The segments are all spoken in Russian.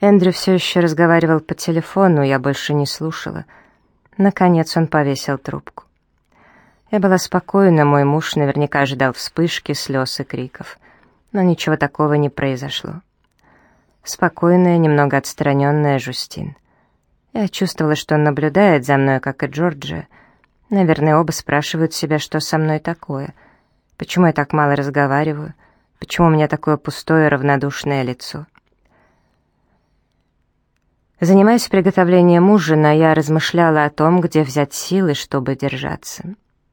Эндрю все еще разговаривал по телефону, я больше не слушала. Наконец он повесил трубку. Я была спокойна, мой муж наверняка ожидал вспышки, слез и криков. Но ничего такого не произошло. Спокойная, немного отстраненная Жюстин. Я чувствовала, что он наблюдает за мной, как и Джорджия. Наверное, оба спрашивают себя, что со мной такое. Почему я так мало разговариваю? Почему у меня такое пустое, равнодушное лицо? Занимаясь приготовлением ужина, я размышляла о том, где взять силы, чтобы держаться.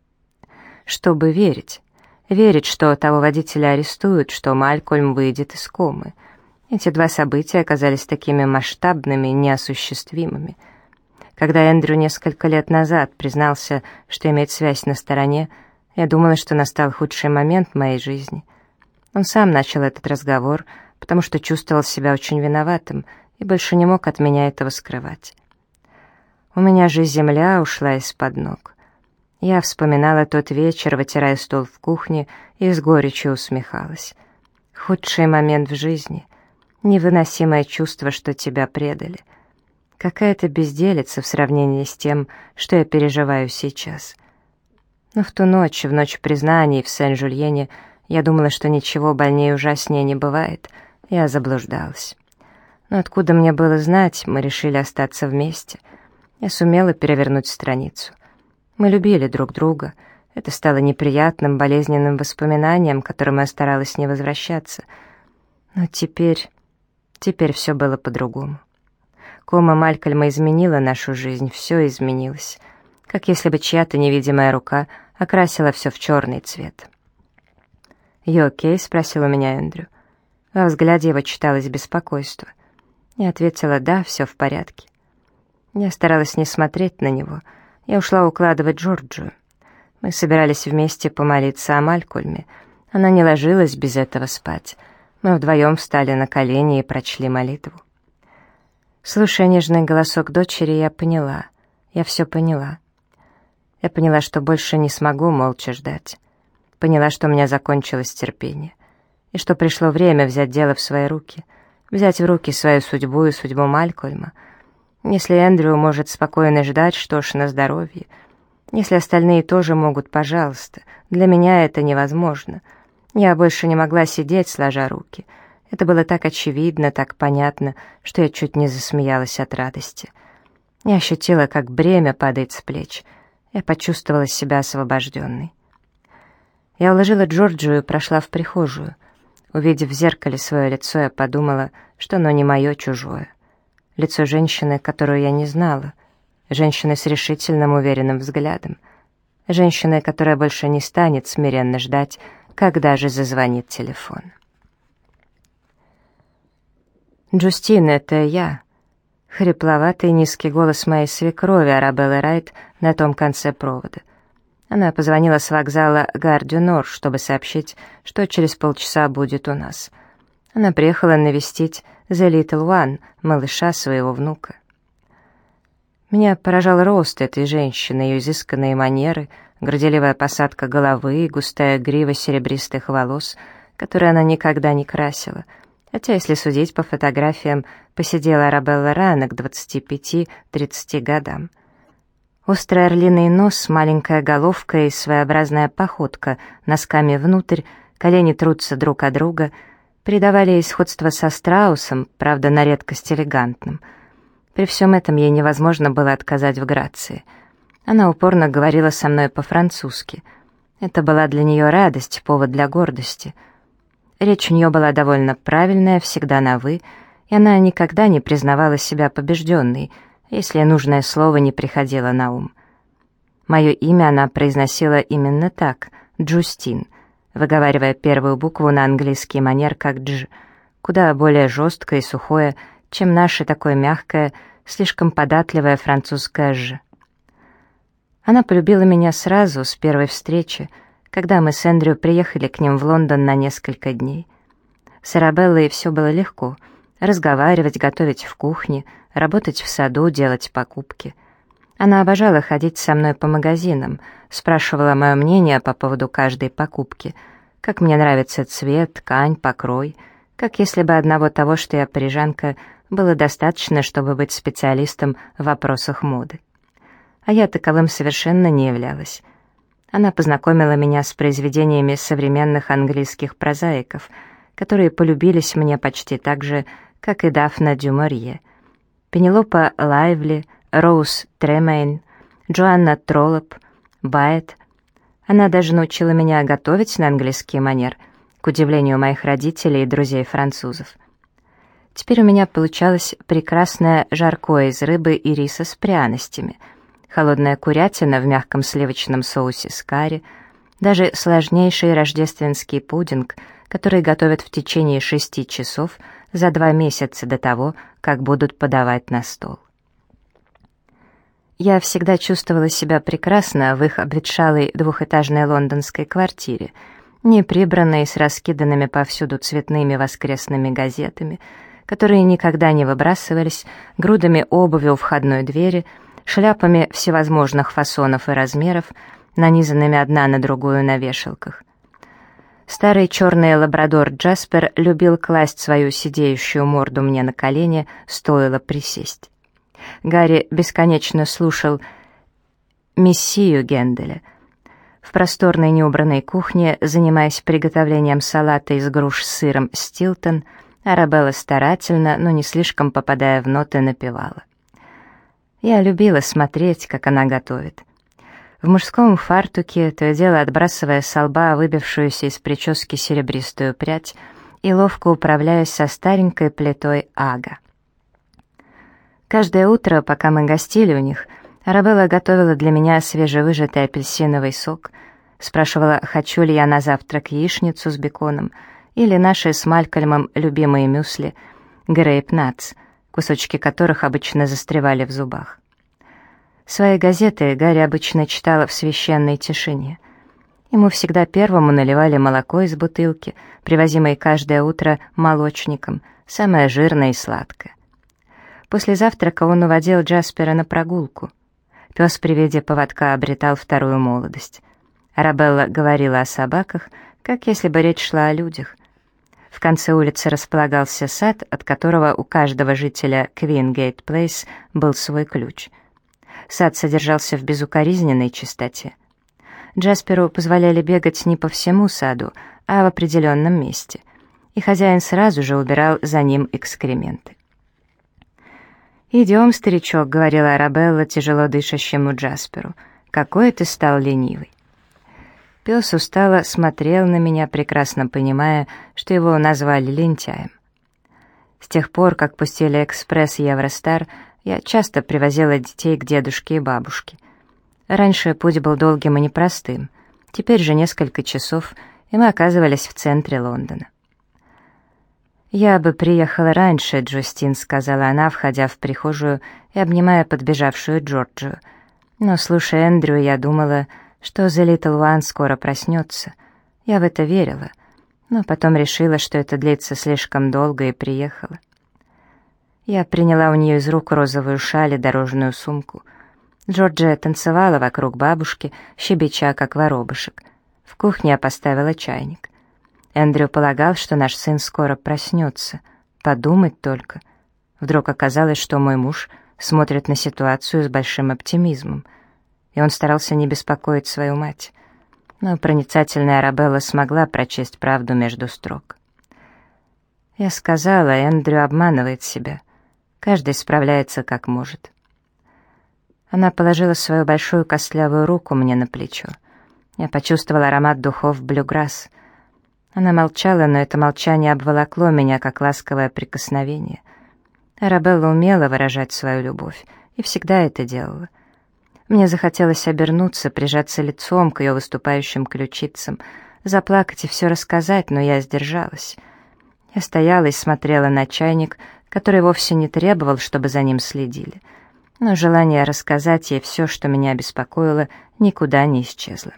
Чтобы верить. Верить, что того водителя арестуют, что Малькольм выйдет из комы. Эти два события оказались такими масштабными, неосуществимыми. Когда Эндрю несколько лет назад признался, что имеет связь на стороне, я думала, что настал худший момент в моей жизни. Он сам начал этот разговор, потому что чувствовал себя очень виноватым и больше не мог от меня этого скрывать. У меня же земля ушла из-под ног. Я вспоминала тот вечер, вытирая стол в кухне, и с горечью усмехалась. Худший момент в жизни. Невыносимое чувство, что тебя предали. Какая-то безделица в сравнении с тем, что я переживаю сейчас. Но в ту ночь, в ночь признаний в Сен-Жульене, я думала, что ничего больнее и ужаснее не бывает. Я заблуждалась. Но откуда мне было знать, мы решили остаться вместе. Я сумела перевернуть страницу. Мы любили друг друга. Это стало неприятным, болезненным воспоминанием, к которому я старалась не возвращаться. Но теперь все было по-другому. Кома Малькольма изменила нашу жизнь, все изменилось. Как если бы чья-то невидимая рука окрасила все в черный цвет. «You окей?» — спросил у меня Эндрю. Во взгляде его читалось беспокойство. Я ответила: «Да, все в порядке». Я старалась не смотреть на него. Я ушла укладывать Джорджию. Мы собирались вместе помолиться о Малькольме. Она не ложилась без этого спать. Мы вдвоем встали на колени и прочли молитву. Слушая нежный голосок дочери, я поняла. Я все поняла. Я поняла, что больше не смогу молча ждать. Поняла, что у меня закончилось терпение. И что пришло время взять дело в свои руки. Взять в руки свою судьбу и судьбу Малькольма. Если Эндрю может спокойно ждать, что ж, на здоровье. Если остальные тоже могут, пожалуйста. Для меня это невозможно. Я больше не могла сидеть, сложа руки. Это было так очевидно, так понятно, что я чуть не засмеялась от радости. Я ощутила, как бремя падает с плеч. Я почувствовала себя освобожденной. Я уложила Джорджию и прошла в прихожую. Увидев в зеркале свое лицо, я подумала, что оно не мое, чужое. Лицо женщины, которую я не знала. Женщины с решительным, уверенным взглядом. Женщины, которая больше не станет смиренно ждать, когда же зазвонит телефон. «Джустин, это я». Хрипловатый низкий голос моей свекрови Арабеллы Райт на том конце провода. Она позвонила с вокзала Гар-дю-Нор, чтобы сообщить, что через полчаса будет у нас. Она приехала навестить The Little One, малыша своего внука. Меня поражал рост этой женщины, ее изысканные манеры, горделивая посадка головы и густая грива серебристых волос, которые она никогда не красила. Хотя, если судить по фотографиям, посидела Арабелла рано к 25-30 годам. Острый орлиный нос, маленькая головка и своеобразная походка носками внутрь, колени трутся друг от друга, придавали ей сходство со страусом, правда, на редкость элегантным. При всем этом ей невозможно было отказать в грации. Она упорно говорила со мной по-французски. Это была для нее радость, повод для гордости. Речь у нее была довольно правильная, всегда на «вы», и она никогда не признавала себя побежденной, если нужное слово не приходило на ум. Мое имя она произносила именно так, Джустин, выговаривая первую букву на английский манер как «дж», куда более жесткое и сухое, чем наше такое мягкое, слишком податливое французское «ж». Она полюбила меня сразу, с первой встречи, когда мы с Эндрю приехали к ним в Лондон на несколько дней. С Арабеллой все было легко. Разговаривать, готовить в кухне, работать в саду, делать покупки. Она обожала ходить со мной по магазинам, спрашивала мое мнение по поводу каждой покупки, как мне нравится цвет, ткань, покрой, как если бы одного того, что я парижанка, было достаточно, чтобы быть специалистом в вопросах моды. А я таковым совершенно не являлась. Она познакомила меня с произведениями современных английских прозаиков, которые полюбились мне почти так же, как и Дафна дю Морье, Пенелопа Лайвли, Роуз Тремейн, Джоанна Троллоп, Байет. Она даже научила меня готовить на английский манер, к удивлению моих родителей и друзей-французов. Теперь у меня получалось прекрасное жаркое из рыбы и риса с пряностями, холодная курятина в мягком сливочном соусе с карри, даже сложнейший рождественский пудинг, который готовят в течение 6 часов за 2 месяца до того, как будут подавать на стол. Я всегда чувствовала себя прекрасно в их обветшалой двухэтажной лондонской квартире, не прибранной, с раскиданными повсюду цветными воскресными газетами, которые никогда не выбрасывались, грудами обуви у входной двери, шляпами всевозможных фасонов и размеров, нанизанными одна на другую на вешалках. Старый черный лабрадор Джаспер любил класть свою сидеющую морду мне на колени, стоило присесть. Гарри бесконечно слушал «Мессию» Генделя. В просторной неубранной кухне, занимаясь приготовлением салата из груш с сыром «Стилтон», Арабелла старательно, но не слишком попадая в ноты, напевала. Я любила смотреть, как она готовит. В мужском фартуке, то и дело отбрасывая со лба выбившуюся из прически серебристую прядь и ловко управляясь со старенькой плитой ага. Каждое утро, пока мы гостили у них, Арабелла готовила для меня свежевыжатый апельсиновый сок, спрашивала, хочу ли я на завтрак яичницу с беконом или наши с Малькольмом любимые мюсли грейп-натс, кусочки которых обычно застревали в зубах. Свои газеты Гарри обычно читала в священной тишине. Ему всегда первому наливали молоко из бутылки, привозимой каждое утро молочником, самое жирное и сладкое. После завтрака он уводил Джаспера на прогулку. Пес при виде поводка обретал вторую молодость. Арабелла говорила о собаках, как если бы речь шла о людях. В конце улицы располагался сад, от которого у каждого жителя Квингейт-Плейс был свой ключ. Сад содержался в безукоризненной чистоте. Джасперу позволяли бегать не по всему саду, а в определенном месте, и хозяин сразу же убирал за ним экскременты. «Идем, старичок», — говорила Арабелла тяжело дышащему Джасперу, — «какой ты стал ленивый». Пес устало смотрел на меня, прекрасно понимая, что его назвали лентяем. С тех пор, как пустили экспресс Евростар, я часто привозила детей к дедушке и бабушке. Раньше путь был долгим и непростым, теперь же несколько часов, и мы оказывались в центре Лондона. «Я бы приехала раньше, Джустин», — сказала она, входя в прихожую и обнимая подбежавшую Джорджию. «Но, слушая Эндрю, я думала, что The Little One скоро проснется. Я в это верила, но потом решила, что это длится слишком долго, и приехала». Я приняла у нее из рук розовую шаль и дорожную сумку. Джорджия танцевала вокруг бабушки, щебеча, как воробушек. В кухне я поставила чайник. Эндрю полагал, что наш сын скоро проснется. Подумать только. Вдруг оказалось, что мой муж смотрит на ситуацию с большим оптимизмом, и он старался не беспокоить свою мать. Но проницательная Арабелла смогла прочесть правду между строк. Я сказала, Эндрю обманывает себя. Каждый справляется как может. Она положила свою большую костлявую руку мне на плечо. Я почувствовала аромат духов блюграсс. Она молчала, но это молчание обволокло меня, как ласковое прикосновение. Арабелла умела выражать свою любовь, и всегда это делала. Мне захотелось обернуться, прижаться лицом к ее выступающим ключицам, заплакать и все рассказать, но я сдержалась. Я стояла и смотрела на чайник, который вовсе не требовал, чтобы за ним следили. Но желание рассказать ей все, что меня беспокоило, никуда не исчезло.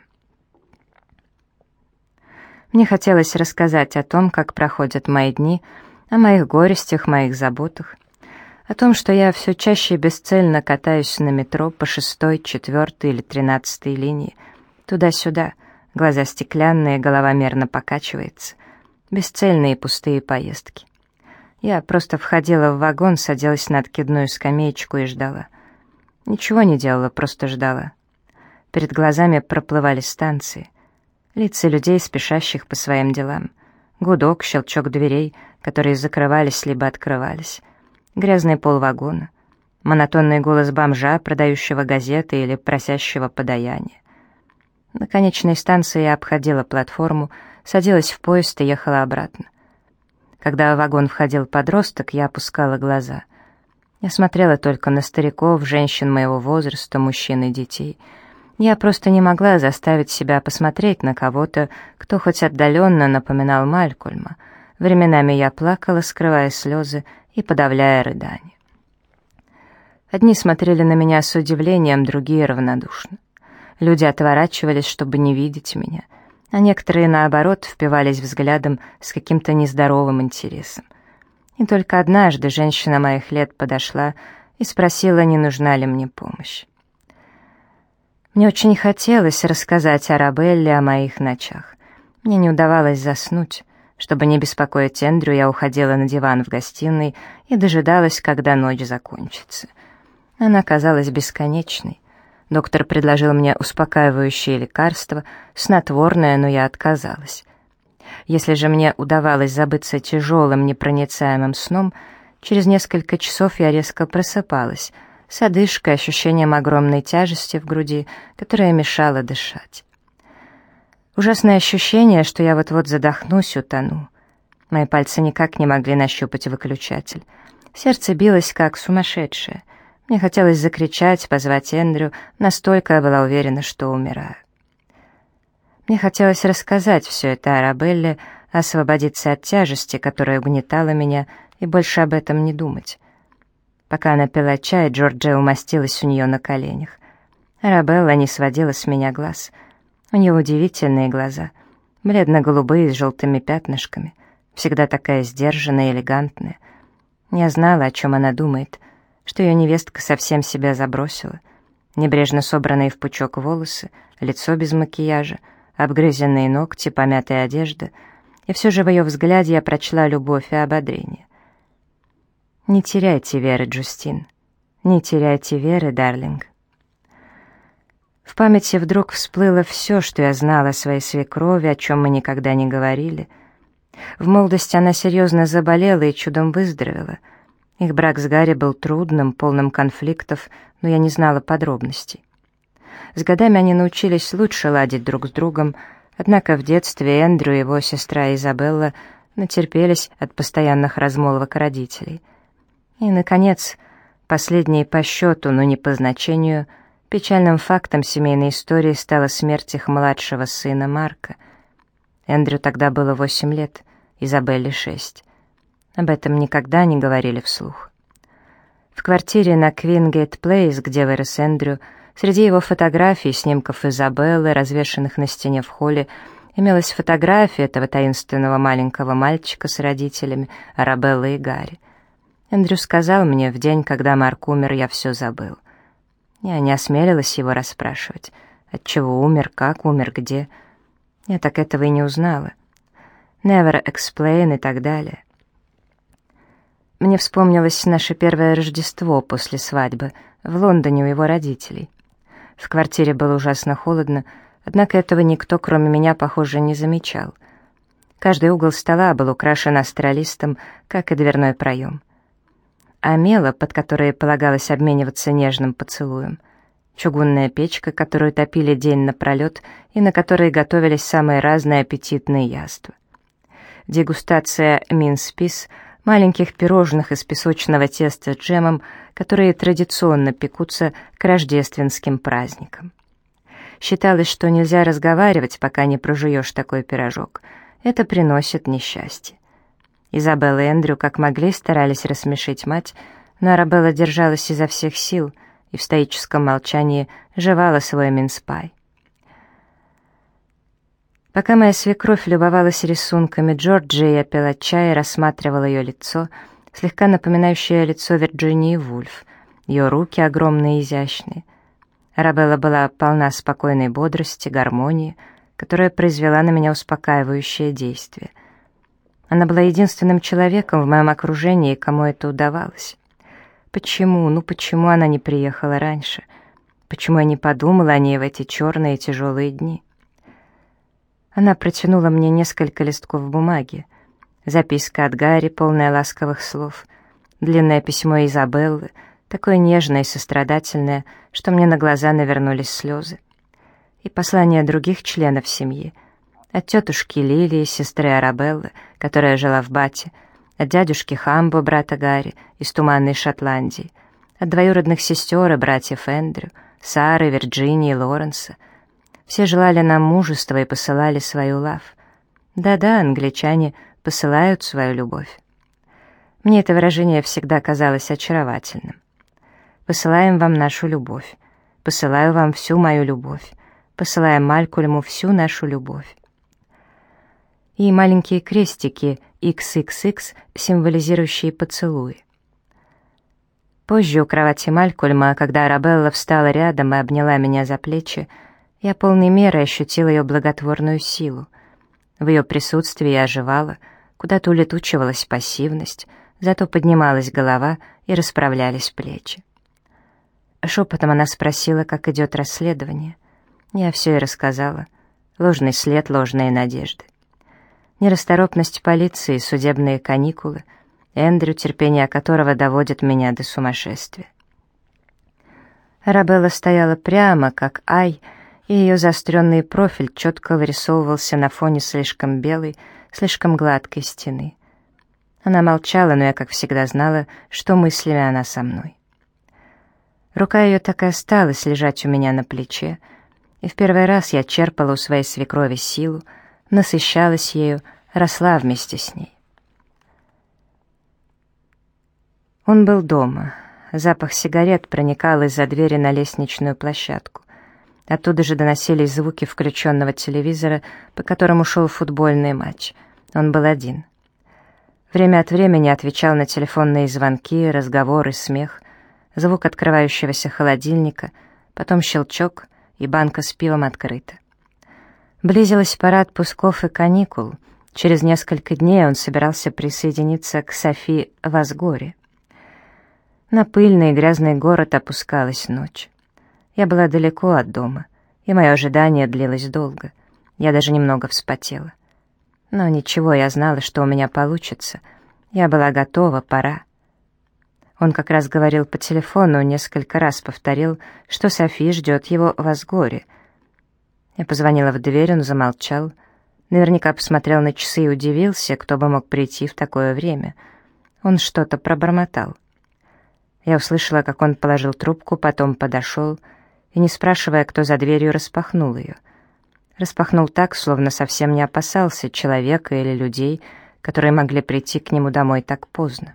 Мне хотелось рассказать о том, как проходят мои дни, о моих горестях, моих заботах, о том, что я все чаще бесцельно катаюсь на метро по 6-й, 4-й или 13-й линии, туда-сюда, глаза стеклянные, голова мерно покачивается, бесцельные пустые поездки. Я просто входила в вагон, садилась на откидную скамеечку и ждала. Ничего не делала, просто ждала. Перед глазами проплывали станции, лица людей, спешащих по своим делам. Гудок, щелчок дверей, которые закрывались либо открывались. Грязный пол вагона. Монотонный голос бомжа, продающего газеты или просящего подаяния. На конечной станции я обходила платформу, садилась в поезд и ехала обратно. Когда в вагон входил подросток, я опускала глаза. Я смотрела только на стариков, женщин моего возраста, мужчин и детей. Я просто не могла заставить себя посмотреть на кого-то, кто хоть отдаленно напоминал Малькольма. Временами я плакала, скрывая слезы и подавляя рыдания. Одни смотрели на меня с удивлением, другие равнодушно. Люди отворачивались, чтобы не видеть меня, а некоторые, наоборот, впивались взглядом с каким-то нездоровым интересом. И только однажды женщина моих лет подошла и спросила, не нужна ли мне помощь. Мне очень хотелось рассказать Арабелле о моих ночах. Мне не удавалось заснуть. Чтобы не беспокоить Эндрю, я уходила на диван в гостиной и дожидалась, когда ночь закончится. Она казалась бесконечной. Доктор предложил мне успокаивающее лекарство, снотворное, но я отказалась. Если же мне удавалось забыться тяжелым, непроницаемым сном, через несколько часов я резко просыпалась, с одышкой, ощущением огромной тяжести в груди, которая мешала дышать. Ужасное ощущение, что я вот-вот задохнусь, утону. Мои пальцы никак не могли нащупать выключатель. Сердце билось, как сумасшедшее. Мне хотелось закричать, позвать Эндрю, настолько я была уверена, что умираю. Мне хотелось рассказать все это Арабелле, освободиться от тяжести, которая угнетала меня, и больше об этом не думать. Пока она пила чай, Джорджия умостилась у нее на коленях. Арабелла не сводила с меня глаз. У нее удивительные глаза, бледно-голубые с желтыми пятнышками, всегда такая сдержанная и элегантная. Я знала, о чем она думает, что ее невестка совсем себя забросила. Небрежно собранные в пучок волосы, лицо без макияжа, обгрызенные ногти, помятая одежда, и все же в ее взгляде я прочла любовь и ободрение. «Не теряйте веры, Джустин, не теряйте веры, дарлинг». В памяти вдруг всплыло все, что я знала о своей свекрови, о чем мы никогда не говорили. В молодости она серьезно заболела и чудом выздоровела. Их брак с Гарри был трудным, полным конфликтов, но я не знала подробностей. С годами они научились лучше ладить друг с другом, однако в детстве Эндрю и его сестра Изабелла натерпелись от постоянных размолвок родителей. И, наконец, последней по счету, но не по значению, печальным фактом семейной истории стала смерть их младшего сына Марка. Эндрю тогда было 8 лет, Изабелле 6. Об этом никогда не говорили вслух. В квартире на Квингейт-Плейс, где вырос Эндрю, среди его фотографий, снимков Изабеллы, развешанных на стене в холле, имелась фотография этого таинственного маленького мальчика с родителями, Арабеллы и Гарри. Эндрю сказал мне, в день, когда Марк умер, я все забыл. Я не осмелилась его расспрашивать, отчего умер, как умер, где. Я так этого и не узнала. Never explain и так далее. Мне вспомнилось наше первое Рождество после свадьбы в Лондоне у его родителей. В квартире было ужасно холодно, однако этого никто, кроме меня, похоже, не замечал. Каждый угол стола был украшен астролистом, как и дверной проем. А мела, под которой полагалось обмениваться нежным поцелуем, чугунная печка, которую топили день напролет и на которой готовились самые разные аппетитные яства. Дегустация минс-пис, маленьких пирожных из песочного теста с джемом, которые традиционно пекутся к рождественским праздникам. Считалось, что нельзя разговаривать, пока не прожуешь такой пирожок. Это приносит несчастье. Изабелла и Эндрю как могли старались рассмешить мать, но Арабелла держалась изо всех сил и в стоическом молчании жевала свой минспай. Пока моя свекровь любовалась рисунками Джорджии, я пила чай и рассматривала ее лицо, слегка напоминающее лицо Вирджинии Вульф, ее руки огромные и изящные. Арабелла была полна спокойной бодрости, гармонии, которая произвела на меня успокаивающее действие. Она была единственным человеком в моем окружении, кому это удавалось. Почему она не приехала раньше? Почему я не подумала о ней в эти черные тяжелые дни? Она протянула мне несколько листков бумаги. Записка от Гарри, полная ласковых слов. Длинное письмо Изабеллы, такое нежное и сострадательное, что мне на глаза навернулись слезы. И послания других членов семьи. От тетушки Лилии, сестры Арабеллы, которая жила в Бате, от дядюшки Хамбо, брата Гарри, из Туманной Шотландии, от двоюродных сестер и братьев Эндрю, Сары, Вирджинии, Лоренса. Все желали нам мужества и посылали свою лав. Да-да, англичане посылают свою любовь. Мне это выражение всегда казалось очаровательным. Посылаем вам нашу любовь. Посылаю вам всю мою любовь. Посылаем Малькольму всю нашу любовь. И маленькие крестики XXX, символизирующие поцелуи. Позже у кровати Малькольма, когда Арабелла встала рядом и обняла меня за плечи, я полной мерой ощутила ее благотворную силу. В ее присутствии я оживала, куда-то улетучивалась пассивность, зато поднималась голова и расправлялись плечи. Шепотом она спросила, как идет расследование. Я все ей рассказала. Ложный след, ложные надежды. Нерасторопность полиции, судебные каникулы, Эндрю, терпение которого доводит меня до сумасшествия. Арабелла стояла прямо, как Ай, и ее заостренный профиль четко вырисовывался на фоне слишком белой, слишком гладкой стены. Она молчала, но я, как всегда, знала, что мыслями она со мной. Рука ее так и осталась лежать у меня на плече, и в первый раз я черпала у своей свекрови силу, насыщалась ею, росла вместе с ней. Он был дома. Запах сигарет проникал из-за двери на лестничную площадку. Оттуда же доносились звуки включенного телевизора, по которому шел футбольный матч. Он был один. Время от времени отвечал на телефонные звонки, разговоры, смех, звук открывающегося холодильника, потом щелчок, и банка с пивом открыта. Близилась пора отпусков и каникул. Через несколько дней он собирался присоединиться к Софи в Асгоре. На пыльный и грязный город опускалась ночь. Я была далеко от дома, и мое ожидание длилось долго. Я даже немного вспотела. Но ничего, я знала, что у меня получится. Я была готова, пора. Он как раз говорил по телефону, несколько раз повторил, что Софи ждет его в Асгоре. Я позвонила в дверь, он замолчал. Наверняка посмотрел на часы и удивился, кто бы мог прийти в такое время. Он что-то пробормотал. Я услышала, как он положил трубку, потом подошел и, не спрашивая, кто за дверью, распахнул ее. Распахнул так, словно совсем не опасался человека или людей, которые могли прийти к нему домой так поздно.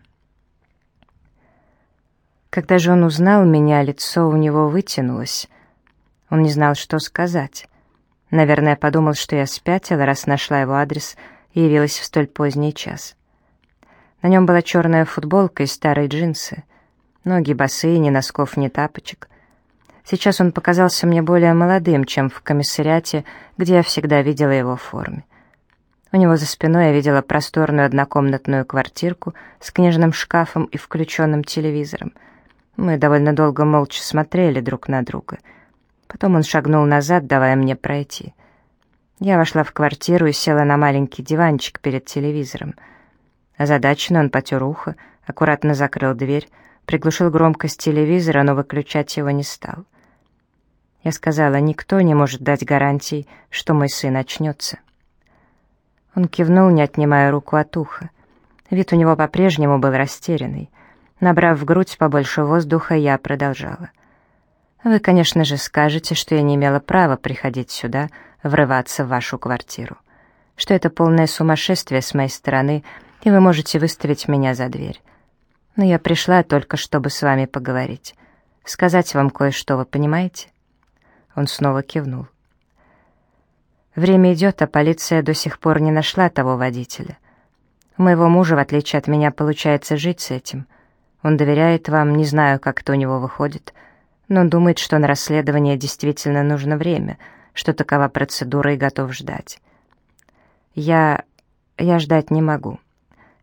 Когда же он узнал меня, лицо у него вытянулось. Он не знал, что сказать. Наверное, подумал, что я спятила, раз нашла его адрес и явилась в столь поздний час. На нем была черная футболка и старые джинсы. Ноги босые, ни носков, ни тапочек. Сейчас он показался мне более молодым, чем в комиссариате, где я всегда видела его в форме. У него за спиной я видела просторную однокомнатную квартирку с книжным шкафом и включенным телевизором. Мы довольно долго молча смотрели друг на друга. Потом он шагнул назад, давая мне пройти. Я вошла в квартиру и села на маленький диванчик перед телевизором. Озадаченно он потер ухо, аккуратно закрыл дверь, приглушил громкость телевизора, но выключать его не стал. Я сказала, никто не может дать гарантий, что мой сын очнется. Он кивнул, не отнимая руку от уха. Вид у него по-прежнему был растерянный. Набрав в грудь побольше воздуха, я продолжала. Вы, конечно же, скажете, что я не имела права приходить сюда, врываться в вашу квартиру, что это полное сумасшествие с моей стороны, и вы можете выставить меня за дверь. Но я пришла только, чтобы с вами поговорить. Сказать вам кое-что, вы понимаете?» Он снова кивнул. «Время идет, а полиция до сих пор не нашла того водителя. У моего мужа, в отличие от меня, получается жить с этим. Он доверяет вам, не знаю, как это у него выходит, но думает, что на расследование действительно нужно время, что такова процедура и готов ждать. Я ждать не могу».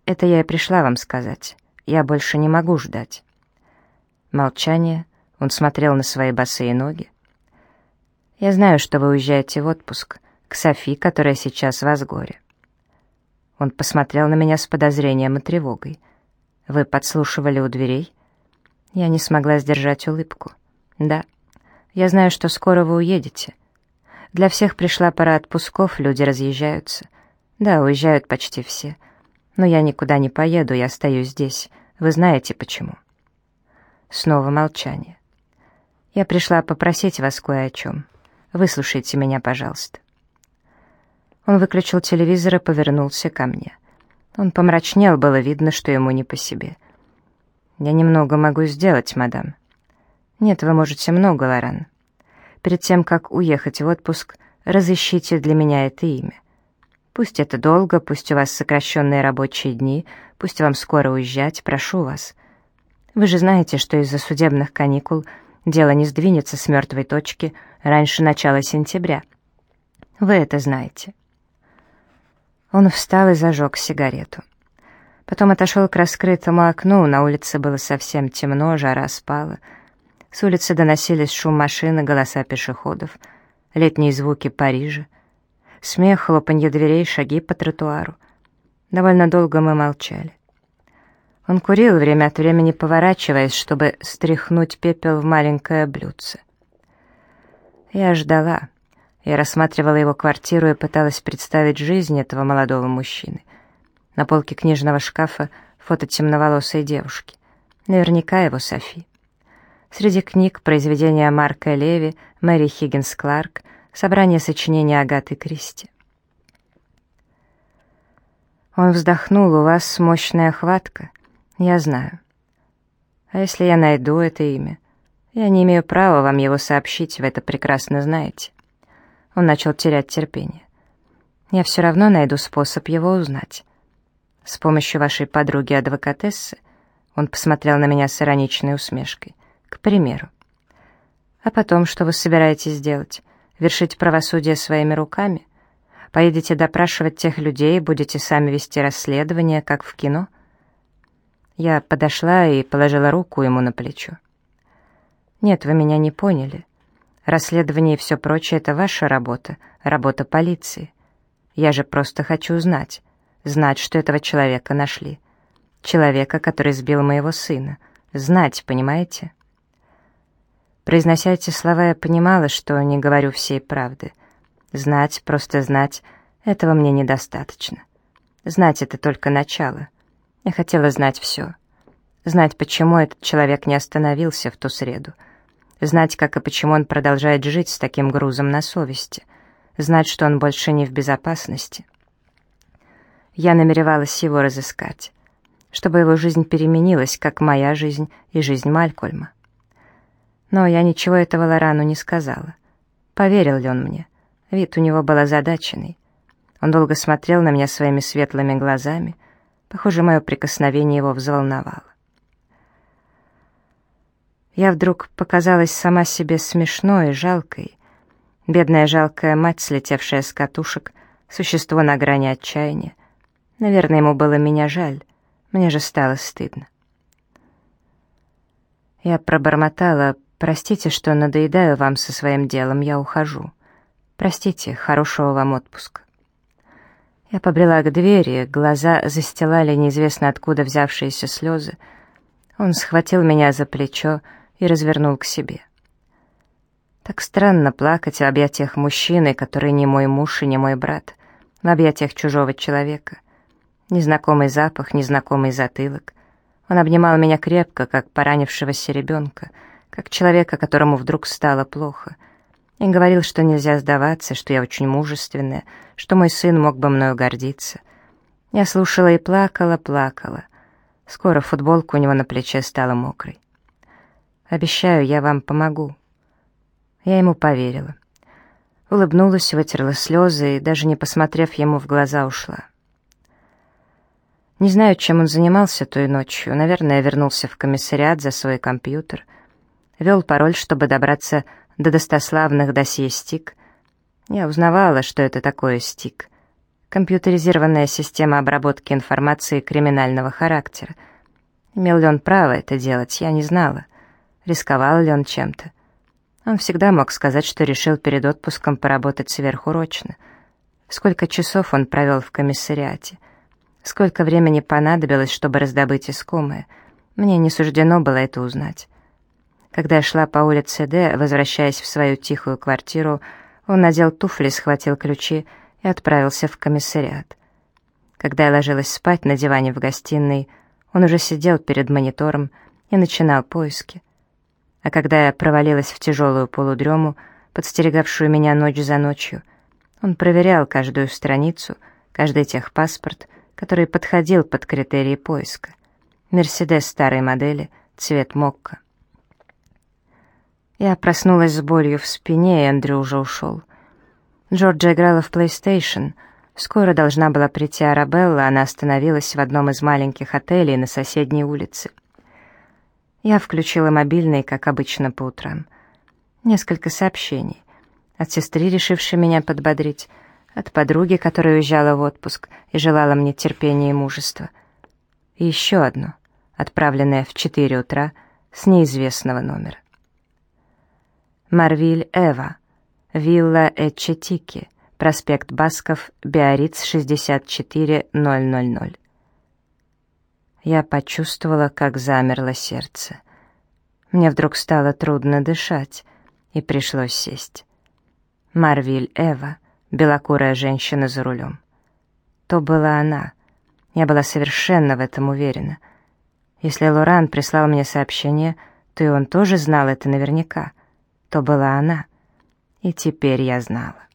Это я и пришла вам сказать. Я больше не могу ждать». Молчание. Он смотрел на свои босые ноги. «Я знаю, что вы уезжаете в отпуск, к Софи, которая сейчас в Асгоре». Он посмотрел на меня с подозрением и тревогой. «Вы подслушивали у дверей?» Я не смогла сдержать улыбку. «Да, я знаю, что скоро вы уедете. Для всех пришла пора отпусков, люди разъезжаются. Да, уезжают почти все. Но я никуда не поеду, я остаюсь здесь. Вы знаете почему». Снова молчание. «Я пришла попросить вас кое о чем. Выслушайте меня, пожалуйста». Он выключил телевизор и повернулся ко мне. Он помрачнел, было видно, что ему не по себе. «Я немного могу сделать, мадам». «Нет, вы можете много, Лоран. Перед тем, как уехать в отпуск, разыщите для меня это имя. Пусть это долго, пусть у вас сокращенные рабочие дни, пусть вам скоро уезжать, прошу вас. Вы же знаете, что из-за судебных каникул дело не сдвинется с мертвой точки раньше начала сентября. Вы это знаете». Он встал и зажег сигарету. Потом отошел к раскрытому окну, на улице было совсем темно, жара спала. С улицы доносились шум машин и голоса пешеходов, летние звуки Парижа, смех, хлопанье дверей, шаги по тротуару. Довольно долго мы молчали. Он курил, время от времени поворачиваясь, чтобы стряхнуть пепел в маленькое блюдце. Я ждала. Я рассматривала его квартиру и пыталась представить жизнь этого молодого мужчины. На полке книжного шкафа фото темноволосой девушки. Наверняка его Софи. Среди книг произведения Марка Леви, Мэри Хиггинс Кларк, собрание сочинений Агаты Кристи. Он вздохнул: «У вас мощная хватка. Я знаю. А если я найду это имя? Я не имею права вам его сообщить, вы это прекрасно знаете». Он начал терять терпение. «Я все равно найду способ его узнать. С помощью вашей подруги-адвокатессы». Он посмотрел на меня с ироничной усмешкой. «К примеру. А потом, что вы собираетесь делать? Вершить правосудие своими руками? Поедете допрашивать тех людей, будете сами вести расследование, как в кино?» Я подошла и положила руку ему на плечо. «Нет, вы меня не поняли. Расследование и все прочее — это ваша работа, работа полиции. Я же просто хочу знать, что этого человека нашли. Человека, который сбил моего сына. Знать, понимаете?» Произнося эти слова, я понимала, что не говорю всей правды. Знать, просто знать — этого мне недостаточно. Знать — это только начало. Я хотела знать все. Знать, почему этот человек не остановился в ту среду. Знать, как и почему он продолжает жить с таким грузом на совести. Знать, что он больше не в безопасности. Я намеревалась его разыскать, чтобы его жизнь переменилась, как моя жизнь и жизнь Малькольма. Но я ничего этого Лорану не сказала. Поверил ли он мне? Вид у него был озадаченный. Он долго смотрел на меня своими светлыми глазами. Похоже, мое прикосновение его взволновало. Я вдруг показалась сама себе смешной и жалкой. Бедная жалкая мать, слетевшая с катушек, существо на грани отчаяния. Наверное, ему было меня жаль. Мне же стало стыдно. Я пробормотала: «Простите, что надоедаю вам со своим делом, я ухожу. Простите, хорошего вам отпуска». Я побрела к двери, глаза застилали неизвестно откуда взявшиеся слезы. Он схватил меня за плечо и развернул к себе. Так странно плакать в объятиях мужчины, который не мой муж и не мой брат, в объятиях чужого человека. Незнакомый запах, незнакомый затылок. Он обнимал меня крепко, как поранившегося ребенка, как человека, которому вдруг стало плохо, и говорил, что нельзя сдаваться, что я очень мужественная, что мой сын мог бы мною гордиться. Я слушала и плакала, плакала. Скоро футболка у него на плече стала мокрой. «Обещаю, я вам помогу». Я ему поверила. Улыбнулась, вытерла слезы и, даже не посмотрев ему в глаза, ушла. Не знаю, чем он занимался той ночью. Наверное, вернулся в комиссариат за свой компьютер. Ввел пароль, чтобы добраться до достославных досье «Стик». Я узнавала, что это такое «Стик». Компьютеризированная система обработки информации криминального характера. Имел ли он право это делать, я не знала. Рисковал ли он чем-то? Он всегда мог сказать, что решил перед отпуском поработать сверхурочно. Сколько часов он провел в комиссариате? Сколько времени понадобилось, чтобы раздобыть искомое? Мне не суждено было это узнать. Когда я шла по улице Д, возвращаясь в свою тихую квартиру, он надел туфли, схватил ключи и отправился в комиссариат. Когда я ложилась спать на диване в гостиной, он уже сидел перед монитором и начинал поиски. А когда я провалилась в тяжелую полудрему, подстерегавшую меня ночь за ночью, он проверял каждую страницу, каждый техпаспорт, который подходил под критерии поиска. «Мерседес» старой модели, цвет мокко. Я проснулась с болью в спине, и Эндрю уже ушел. Джорджа играла в PlayStation. Скоро должна была прийти Арабелла, она остановилась в одном из маленьких отелей на соседней улице. Я включила мобильный, как обычно, по утрам. Несколько сообщений. От сестры, решившей меня подбодрить, от подруги, которая уезжала в отпуск и желала мне терпения и мужества. И еще одно, отправленное в 4 утра с неизвестного номера. Марвиль Эва, вилла Эчетики, проспект Басков, Биарриц, 64000. Я почувствовала, как замерло сердце. Мне вдруг стало трудно дышать, и пришлось сесть. Марвиль Эва, белокурая женщина за рулем. То была она. Я была совершенно в этом уверена. Если Лоран прислал мне сообщение, то и он тоже знал это наверняка. То была она. И теперь я знала.